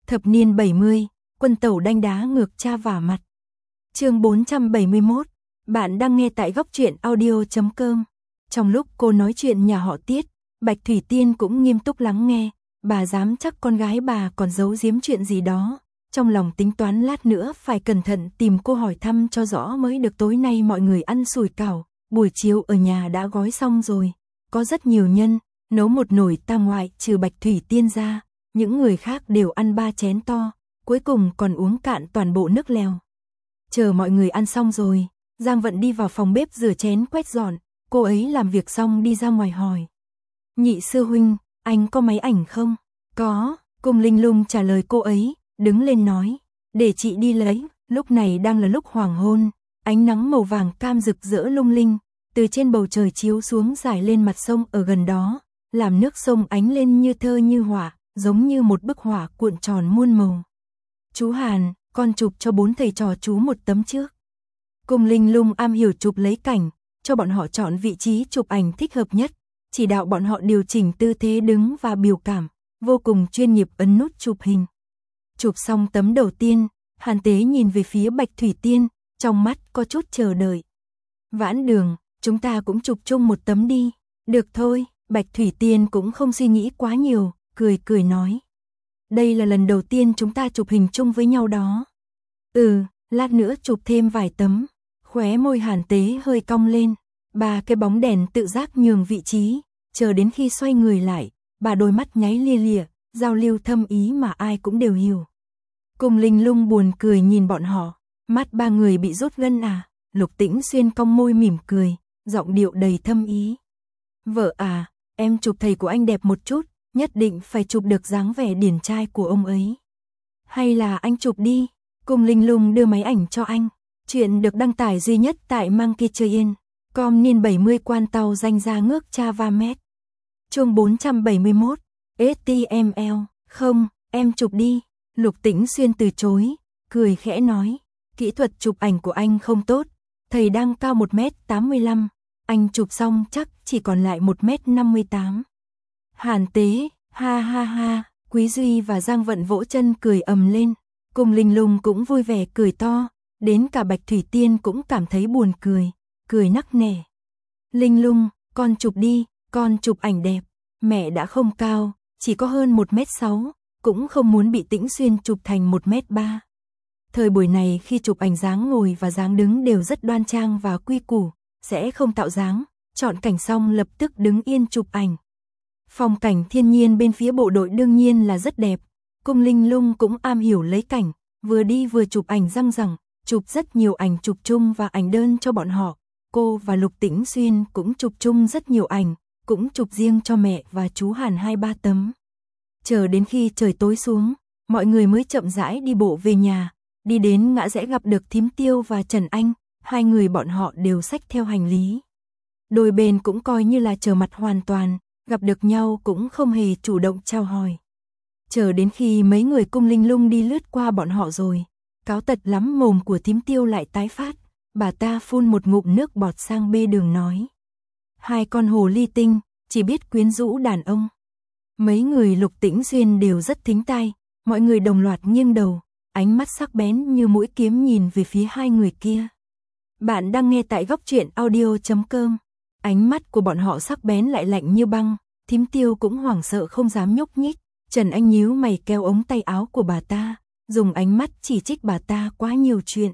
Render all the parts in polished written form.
Thập niên 70, quân tẩu đanh đá ngược cha vả mặt. Chương 471, bạn đang nghe tại góc truyện audio.com. Trong lúc cô nói chuyện nhà họ Tiết, Bạch Thủy Tiên cũng nghiêm túc lắng nghe, bà dám chắc con gái bà còn giấu giếm chuyện gì đó, trong lòng tính toán lát nữa phải cẩn thận tìm cô hỏi thăm cho rõ mới được. Tối nay mọi người ăn sủi cảo, buổi chiều ở nhà đã gói xong rồi, có rất nhiều nhân, nấu một nồi tam ngoại trừ Bạch Thủy Tiên ra, những người khác đều ăn 3 chén to, cuối cùng còn uống cạn toàn bộ nước lèo. Chờ mọi người ăn xong rồi, Giang Vận đi vào phòng bếp rửa chén quét dọn, cô ấy làm việc xong đi ra ngoài hỏi. Nhị sư huynh, anh có máy ảnh không? Có, Cung Linh Lung trả lời cô ấy, đứng lên nói, để chị đi lấy. Lúc này đang là lúc hoàng hôn, ánh nắng màu vàng cam rực rỡ lung linh, từ trên bầu trời chiếu xuống rải lên mặt sông ở gần đó, làm nước sông ánh lên như thơ như họa, giống như một bức họa cuộn tròn muôn màu. Chú Hàn, con chụp cho 4 thầy trò chú một tấm trước. Cung Linh Lung am hiểu chụp lấy cảnh, cho bọn họ chọn vị trí chụp ảnh thích hợp nhất, chỉ đạo bọn họ điều chỉnh tư thế đứng và biểu cảm, vô cùng chuyên nghiệp ấn nút chụp hình. Chụp xong tấm đầu tiên, Hàn Tế nhìn về phía Bạch Thủy Tiên, trong mắt có chút chờ đợi. Vãn Đường, chúng ta cũng chụp chung một tấm đi. Được thôi, Bạch Thủy Tiên cũng không suy nghĩ quá nhiều, cười cười nói. Đây là lần đầu tiên chúng ta chụp hình chung với nhau đó. Lát nữa chụp thêm vài tấm. Khóe môi Hàn Tế hơi cong lên, bà cái bóng đèn tự giác nhường vị trí, chờ đến khi xoay người lại, bà đôi mắt nháy lia lịa, giao lưu thâm ý mà ai cũng đều hiểu. Cung Linh Lung buồn cười nhìn bọn họ, mắt ba người bị rút gân à? Lục Tĩnh Xuyên cong môi mỉm cười, giọng điệu đầy thâm ý. Vợ à, em chụp thầy của anh đẹp một chút, nhất định phải chụp được dáng vẻ điển trai của ông ấy. Hay là anh chụp đi? Cung Linh Lung đưa máy ảnh cho anh. Chuyện được đăng tải duy nhất tại Monkeytrain.com niên 70 quan tàu danh ra ngước cha va mét. Chương 471, HTML, không, em chụp đi. Lục Tĩnh Xuyên từ chối, cười khẽ nói, kỹ thuật chụp ảnh của anh không tốt, thầy đang cao 1m85, anh chụp xong chắc chỉ còn lại 1m58. Hàn Tế, ha ha ha, Quý Duy và Giang Vận vỗ chân cười ầm lên, Cung Linh Lung cũng vui vẻ cười to, đến cả Bạch Thủy Tiên cũng cảm thấy buồn cười, cười nắc nẻ. Linh Lung, con chụp đi, con chụp ảnh đẹp, mẹ đã không cao, chỉ có hơn 1m6, cũng không muốn bị Tĩnh Xuyên chụp thành 1m3. Thời buổi này khi chụp ảnh dáng ngồi và dáng đứng đều rất đoan trang và quy củ, sẽ không tạo dáng, chọn cảnh xong lập tức đứng yên chụp ảnh. Phong cảnh thiên nhiên bên phía bộ đội đương nhiên là rất đẹp, Cung Linh Lung cũng am hiểu lấy cảnh, vừa đi vừa chụp ảnh răng rẳng, chụp rất nhiều ảnh chụp chung và ảnh đơn cho bọn họ. Cô và Lục Tĩnh Xuyên cũng chụp chung rất nhiều ảnh, cũng chụp riêng cho mẹ và chú Hàn 2-3 tấm. Chờ đến khi trời tối xuống, mọi người mới chậm rãi đi bộ về nhà, đi đến ngã rẽ gặp được Thím Tiêu và Trần Anh, hai người bọn họ đều xách theo hành lý. Đôi bên cũng coi như là trở mặt hoàn toàn, gặp được nhau cũng không hề chủ động chào hỏi. Chờ đến khi mấy người Cung Linh Lung đi lướt qua bọn họ rồi, cáo tật lắm mồm của Thím Tiêu lại tái phát, bà ta phun một ngụm nước bọt sang bê đường nói. Hai con hồ ly tinh, chỉ biết quyến rũ đàn ông. Mấy người Lục Tĩnh Xuyên đều rất thính tai, mọi người đồng loạt nghiêng đầu, ánh mắt sắc bén như mũi kiếm nhìn về phía hai người kia. Bạn đang nghe tại góc truyện audio.com. Ánh mắt của bọn họ sắc bén lại lạnh như băng, Thím Tiêu cũng hoảng sợ không dám nhúc nhích. Trần Anh nhíu mày kéo ống tay áo của bà ta, dùng ánh mắt chỉ trích bà ta quá nhiều chuyện.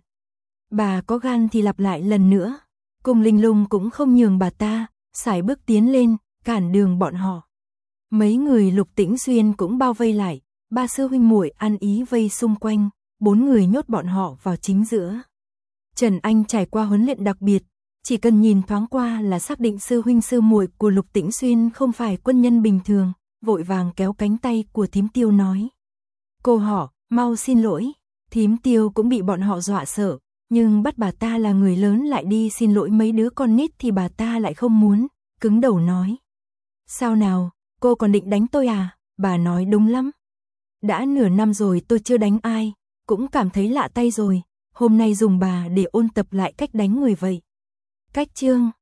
Bà có gan thì lặp lại lần nữa. Cung Linh Lung cũng không nhường bà ta, sải bước tiến lên, cản đường bọn họ. Mấy người Lục Tĩnh Xuyên cũng bao vây lại, ba sư huynh muội ăn ý vây xung quanh, 4 người nhốt bọn họ vào chính giữa. Trần Anh trải qua huấn luyện đặc biệt, chỉ cần nhìn thoáng qua là xác định sư huynh sư muội của Lục Tĩnh Xuyên không phải quân nhân bình thường, vội vàng kéo cánh tay của Thím Tiêu nói. Cô họ, mau xin lỗi. Thím Tiêu cũng bị bọn họ dọa sợ, nhưng bắt bà ta là người lớn lại đi xin lỗi mấy đứa con nít thì bà ta lại không muốn, cứng đầu nói. Sao nào, cô còn định đánh tôi à? Bà nói đúng lắm. Đã nửa năm rồi tôi chưa đánh ai, cũng cảm thấy lạ tay rồi, hôm nay dùng bà để ôn tập lại cách đánh người vậy. Cách chương